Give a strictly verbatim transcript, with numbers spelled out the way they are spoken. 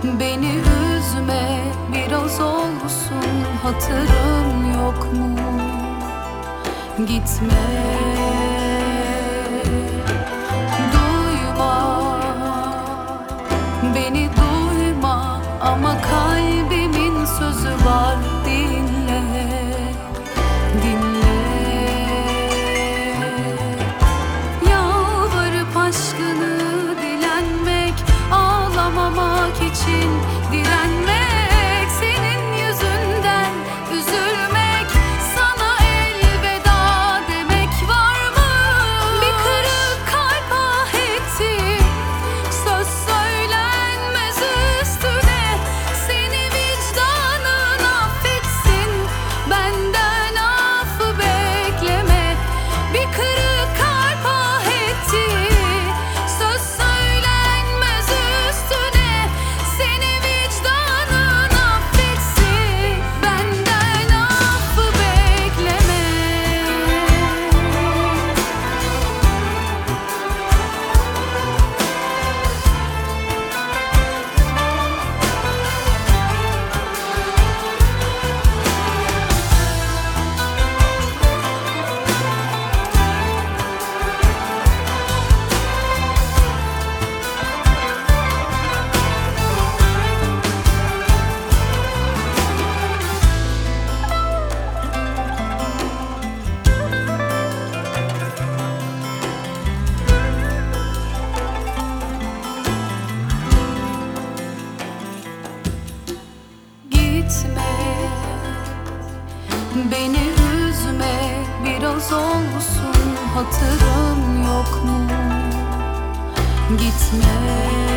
Beni üzme, biraz olsun hatırım yok mu? Gitme, duyma, beni duyma, ama kalbimin sözü var, dinle, dinle. Yalvarıp aşkını dilenmek, ağlamamak için direnmek, senin yüzünden üzülmek, sana elveda demek var mı? Bir kırık kalp ah etti, söz söylenmez üstüne, seni vicdanın affetsin, benden affı bekleme. Bir kırık kalp ah etti, söz söylenmez üstüne, seni vicdanın affetsin, benden affı bekleme. Gitme, beni üzme, biraz olsun hatırım yok mu? Gitme.